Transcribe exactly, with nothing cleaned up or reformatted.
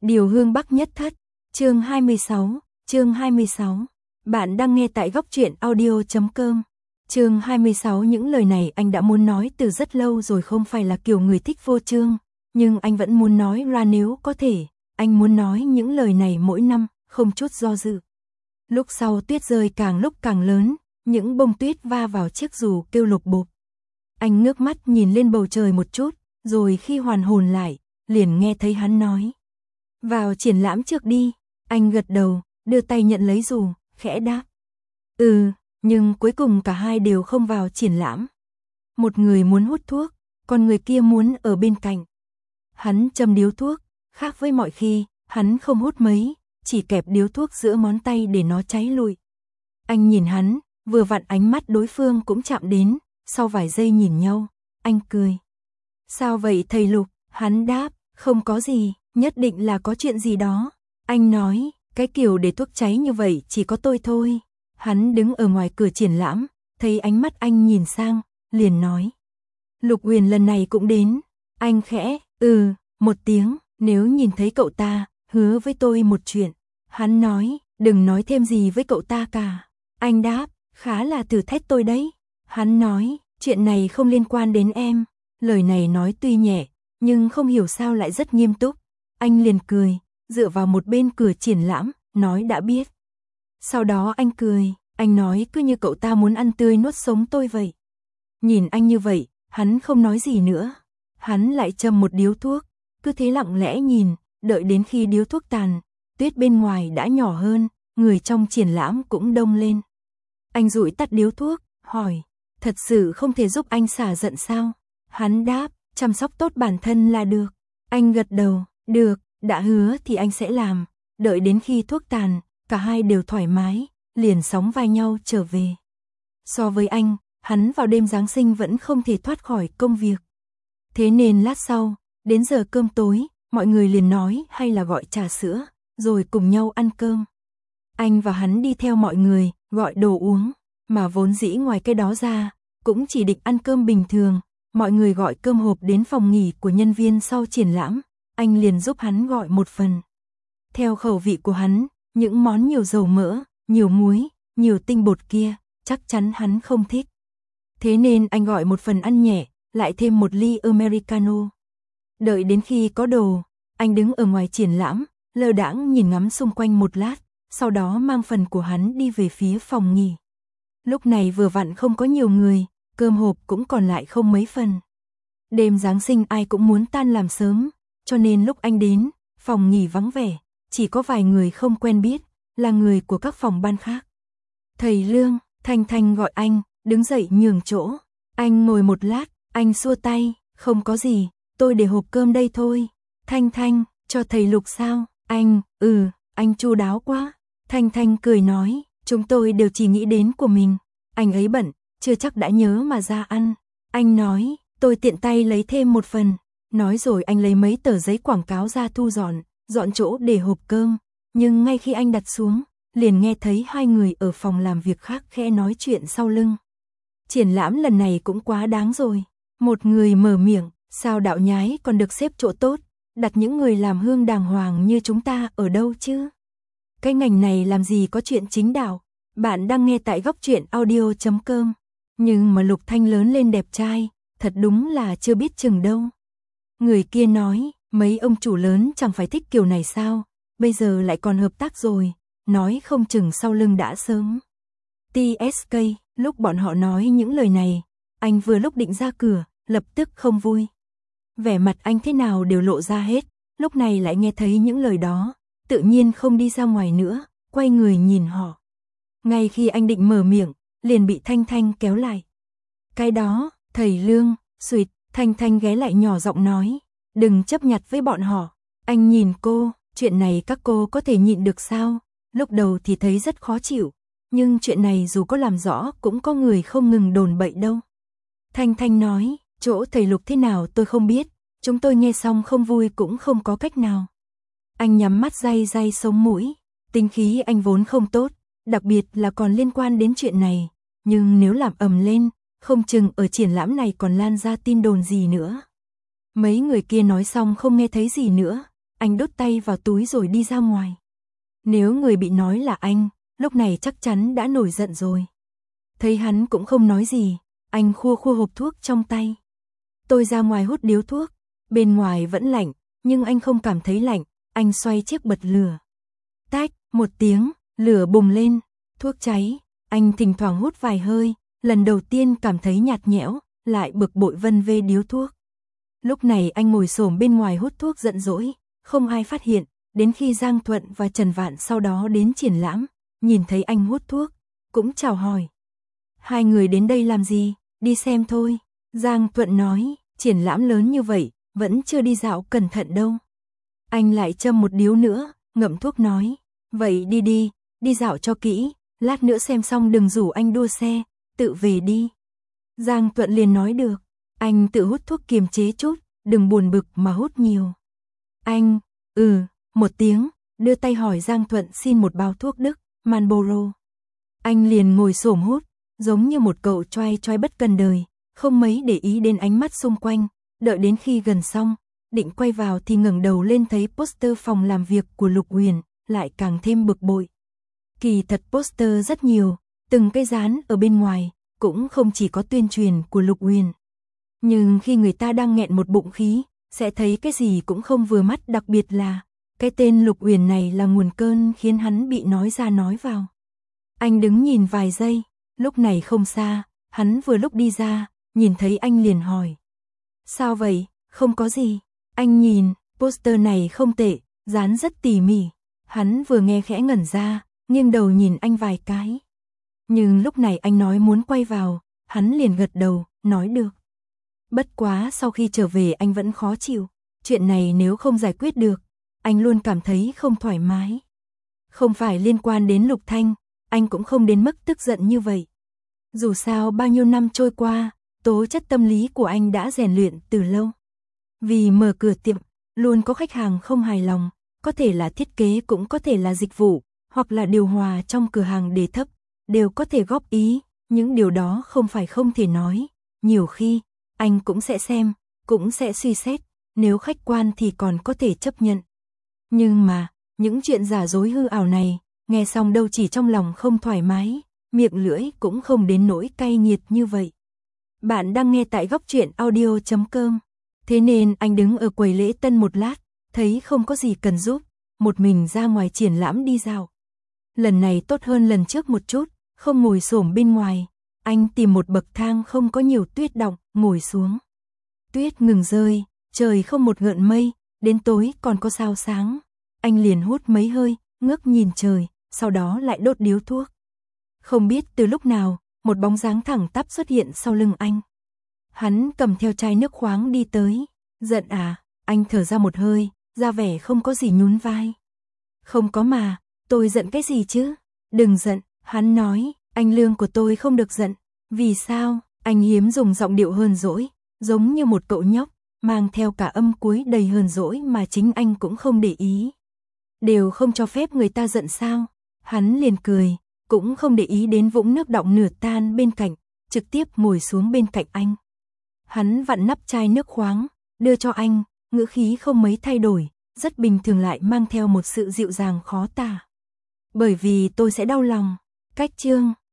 Điều hương Bắc nhất thất, chương hai mươi sáu, chương hai mươi sáu. Bạn đang nghe tại góc truyện audio chấm com. Chương hai mươi sáu, những lời này anh đã muốn nói từ rất lâu rồi, không phải là kiểu người thích vô chương, nhưng anh vẫn muốn nói ra nếu có thể, anh muốn nói những lời này mỗi năm, không chút do dự. Lúc sau tuyết rơi càng lúc càng lớn, những bông tuyết va vào chiếc dù kêu lục bộp. Anh ngước mắt nhìn lên bầu trời một chút, rồi khi hoàn hồn lại, liền nghe thấy hắn nói: "Vào triển lãm trước đi." Anh gật đầu, đưa tay nhận lấy dù, khẽ đáp: "Ừ." Nhưng cuối cùng cả hai đều không vào triển lãm. Một người muốn hút thuốc, còn người kia muốn ở bên cạnh. Hắn châm điếu thuốc, khác với mọi khi, hắn không hút mấy, chỉ kẹp điếu thuốc giữa ngón tay để nó cháy lụi. Anh nhìn hắn, vừa vặn ánh mắt đối phương cũng chạm đến, sau vài giây nhìn nhau, anh cười. "Sao vậy thầy Lục?" Hắn đáp: "Không có gì, nhất định là có chuyện gì đó." Anh nói: "Cái kiểu để thuốc cháy như vậy chỉ có tôi thôi." Hắn đứng ở ngoài cửa triển lãm, thấy ánh mắt anh nhìn sang, liền nói: "Lục Huyền lần này cũng đến." Anh khẽ "Ừ" một tiếng, "Nếu nhìn thấy cậu ta, hứa với tôi một chuyện." Hắn nói: "Đừng nói thêm gì với cậu ta cả." Anh đáp: "Khá là thử thách tôi đấy." Hắn nói: "Chuyện này không liên quan đến em." Lời này nói tuy nhẹ, nhưng không hiểu sao lại rất nghiêm túc. Anh liền cười, dựa vào một bên cửa triển lãm, nói đã biết. Sau đó anh cười, anh nói cứ như cậu ta muốn ăn tươi nuốt sống tôi vậy. Nhìn anh như vậy, hắn không nói gì nữa. Hắn lại châm một điếu thuốc, cứ thế lặng lẽ nhìn, đợi đến khi điếu thuốc tàn, tuyết bên ngoài đã nhỏ hơn, người trong triển lãm cũng đông lên. Anh dụi tắt điếu thuốc, hỏi: "Thật sự không thể giúp anh xả giận sao?" Hắn đáp: "Chăm sóc tốt bản thân là được." Anh gật đầu: "Được, đã hứa thì anh sẽ làm." Đợi đến khi thuốc tàn, cả hai đều thoải mái, liền sóng vai nhau trở về. So với anh, hắn vào đêm Giáng sinh vẫn không thể thoát khỏi công việc. Thế nên lát sau, đến giờ cơm tối, mọi người liền nói hay là gọi trà sữa, rồi cùng nhau ăn cơm. Anh và hắn đi theo mọi người, gọi đồ uống, mà vốn dĩ ngoài cái đó ra, cũng chỉ định ăn cơm bình thường. Mọi người gọi cơm hộp đến phòng nghỉ của nhân viên sau triển lãm, anh liền giúp hắn gọi một phần. Theo khẩu vị của hắn, những món nhiều dầu mỡ, nhiều muối, nhiều tinh bột kia, chắc chắn hắn không thích. Thế nên anh gọi một phần ăn nhẹ, lại thêm một ly Americano. Đợi đến khi có đồ, anh đứng ở ngoài triển lãm, lơ đãng nhìn ngắm xung quanh một lát, sau đó mang phần của hắn đi về phía phòng nghỉ. Lúc này vừa vặn không có nhiều người, cơm hộp cũng còn lại không mấy phần. Đêm Giáng sinh ai cũng muốn tan làm sớm, cho nên lúc anh đến, phòng nghỉ vắng vẻ, chỉ có vài người không quen biết, là người của các phòng ban khác. "Thầy Lương." Thanh Thanh gọi anh, đứng dậy nhường chỗ. Anh ngồi một lát, anh xua tay: "Không có gì, tôi để hộp cơm đây thôi." Thanh Thanh: "Cho thầy Lục sao?" Anh: "Ừ." Anh chu đáo quá. Thanh Thanh cười nói: "Chúng tôi đều chỉ nghĩ đến của mình. Anh ấy bận, chưa chắc đã nhớ mà ra ăn." Anh nói: "Tôi tiện tay lấy thêm một phần." Nói rồi anh lấy mấy tờ giấy quảng cáo ra thu dọn, dọn chỗ để hộp cơm. Nhưng ngay khi anh đặt xuống, liền nghe thấy hai người ở phòng làm việc khác khẽ nói chuyện sau lưng. "Triển lãm lần này cũng quá đáng rồi." Một người mở miệng: "Sao đạo nhái còn được xếp chỗ tốt, đặt những người làm hương đàng hoàng như chúng ta ở đâu chứ? Cái ngành này làm gì có chuyện chính đạo." Bạn đang nghe tại góc truyện audio chấm com. Nhưng mà Lục Thanh lớn lên đẹp trai, thật đúng là chưa biết chừng đâu. Người kia nói: "Mấy ông chủ lớn chẳng phải thích kiểu này sao, bây giờ lại còn hợp tác rồi, nói không chừng sau lưng đã sớm." tê ét ca, lúc bọn họ nói những lời này, anh vừa lúc định ra cửa, lập tức không vui. Vẻ mặt anh thế nào đều lộ ra hết, lúc này lại nghe thấy những lời đó, tự nhiên không đi ra ngoài nữa, quay người nhìn họ. Ngay khi anh định mở miệng, liền bị Thanh Thanh kéo lại. "Cái đó, thầy Lương." Xuyệt, Thanh Thanh ghé lại nhỏ giọng nói: "Đừng chấp nhặt với bọn họ." Anh nhìn cô: "Chuyện này các cô có thể nhịn được sao?" Lúc đầu thì thấy rất khó chịu, nhưng chuyện này dù có làm rõ cũng có người không ngừng đồn bậy đâu. Thanh Thanh nói: "Chỗ thầy Lục thế nào tôi không biết, chúng tôi nghe xong không vui cũng không có cách nào." Anh nhắm mắt day day sống mũi, tính khí anh vốn không tốt, đặc biệt là còn liên quan đến chuyện này, nhưng nếu làm ầm lên, không chừng ở triển lãm này còn lan ra tin đồn gì nữa. Mấy người kia nói xong không nghe thấy gì nữa, anh đút tay vào túi rồi đi ra ngoài. Nếu người bị nói là anh, lúc này chắc chắn đã nổi giận rồi. Thấy hắn cũng không nói gì, anh khua khua hộp thuốc trong tay. Tôi ra ngoài hút điếu thuốc, bên ngoài vẫn lạnh, nhưng anh không cảm thấy lạnh, anh xoay chiếc bật lửa. Tách, một tiếng, lửa bùng lên, thuốc cháy, anh thỉnh thoảng hút vài hơi, lần đầu tiên cảm thấy nhạt nhẽo, lại bực bội vân vê điếu thuốc. Lúc này anh ngồi xổm bên ngoài hút thuốc giận dỗi, không ai phát hiện, đến khi Giang Thuận và Trần Vạn sau đó đến triển lãm, nhìn thấy anh hút thuốc, cũng chào hỏi. Hai người đến đây làm gì, đi xem thôi. Giang Thuận nói, triển lãm lớn như vậy, vẫn chưa đi dạo cẩn thận đâu. Anh lại châm một điếu nữa, ngậm thuốc nói, vậy đi đi, đi dạo cho kỹ, lát nữa xem xong đừng rủ anh đua xe, tự về đi. Giang Thuận liền nói được, anh tự hút thuốc kiềm chế chút, đừng buồn bực mà hút nhiều. Anh, ừ, một tiếng, đưa tay hỏi Giang Thuận xin một bao thuốc Đức, Marlboro. Anh liền ngồi xổm hút, giống như một cậu choai choai bất cần đời, không mấy để ý đến ánh mắt xung quanh, đợi đến khi gần xong, định quay vào thì ngẩng đầu lên thấy poster phòng làm việc của Lục Huyền, lại càng thêm bực bội. Kỳ thật poster rất nhiều, từng cái dán ở bên ngoài, cũng không chỉ có tuyên truyền của Lục Huyền. Nhưng khi người ta đang nghẹn một bụng khí, sẽ thấy cái gì cũng không vừa mắt, đặc biệt là cái tên Lục Huyền này là nguồn cơn khiến hắn bị nói ra nói vào. Anh đứng nhìn vài giây, lúc này không xa, hắn vừa lúc đi ra, nhìn thấy anh liền hỏi. Sao vậy, không có gì. Anh nhìn, poster này không tệ, dán rất tỉ mỉ. Hắn vừa nghe khẽ ngẩn ra, nghiêng đầu nhìn anh vài cái. Nhưng lúc này anh nói muốn quay vào, hắn liền gật đầu, nói được. Bất quá sau khi trở về anh vẫn khó chịu, chuyện này nếu không giải quyết được, anh luôn cảm thấy không thoải mái. Không phải liên quan đến Lục Thanh, anh cũng không đến mức tức giận như vậy. Dù sao bao nhiêu năm trôi qua, tố chất tâm lý của anh đã rèn luyện từ lâu. Vì mở cửa tiệm, luôn có khách hàng không hài lòng, có thể là thiết kế cũng có thể là dịch vụ, hoặc là điều hòa trong cửa hàng đề thấp, đều có thể góp ý, những điều đó không phải không thể nói. Nhiều khi, anh cũng sẽ xem, cũng sẽ suy xét, nếu khách quan thì còn có thể chấp nhận. Nhưng mà, những chuyện giả dối hư ảo này, nghe xong đâu chỉ trong lòng không thoải mái, miệng lưỡi cũng không đến nỗi cay nghiệt như vậy. Bạn đang nghe tại góc truyện audio chấm com. Thế nên anh đứng ở quầy lễ tân một lát, thấy không có gì cần giúp, một mình ra ngoài triển lãm đi dạo. Lần này tốt hơn lần trước một chút, không ngồi xổm bên ngoài, anh tìm một bậc thang không có nhiều tuyết đọng, ngồi xuống. Tuyết ngừng rơi, trời không một gợn mây, đến tối còn có sao sáng. Anh liền hút mấy hơi, ngước nhìn trời, sau đó lại đốt điếu thuốc. Không biết từ lúc nào, một bóng dáng thẳng tắp xuất hiện sau lưng anh. Hắn cầm theo chai nước khoáng đi tới. Giận à? Anh thở ra một hơi, ra vẻ không có gì, nhún vai. Không có mà, tôi giận cái gì chứ? Đừng giận, hắn nói, anh Lương của tôi không được giận. Vì sao? Anh hiếm dùng giọng điệu hờn dỗi, giống như một cậu nhóc, mang theo cả âm cuối đầy hờn dỗi mà chính anh cũng không để ý. Đều không cho phép người ta giận sao? Hắn liền cười, cũng không để ý đến vũng nước đọng nửa tan bên cạnh, trực tiếp ngồi xuống bên cạnh anh. Hắn vặn nắp chai nước khoáng, đưa cho anh, ngữ khí không mấy thay đổi, rất bình thường lại mang theo một sự dịu dàng khó tả. Bởi vì tôi sẽ đau lòng. Cách chương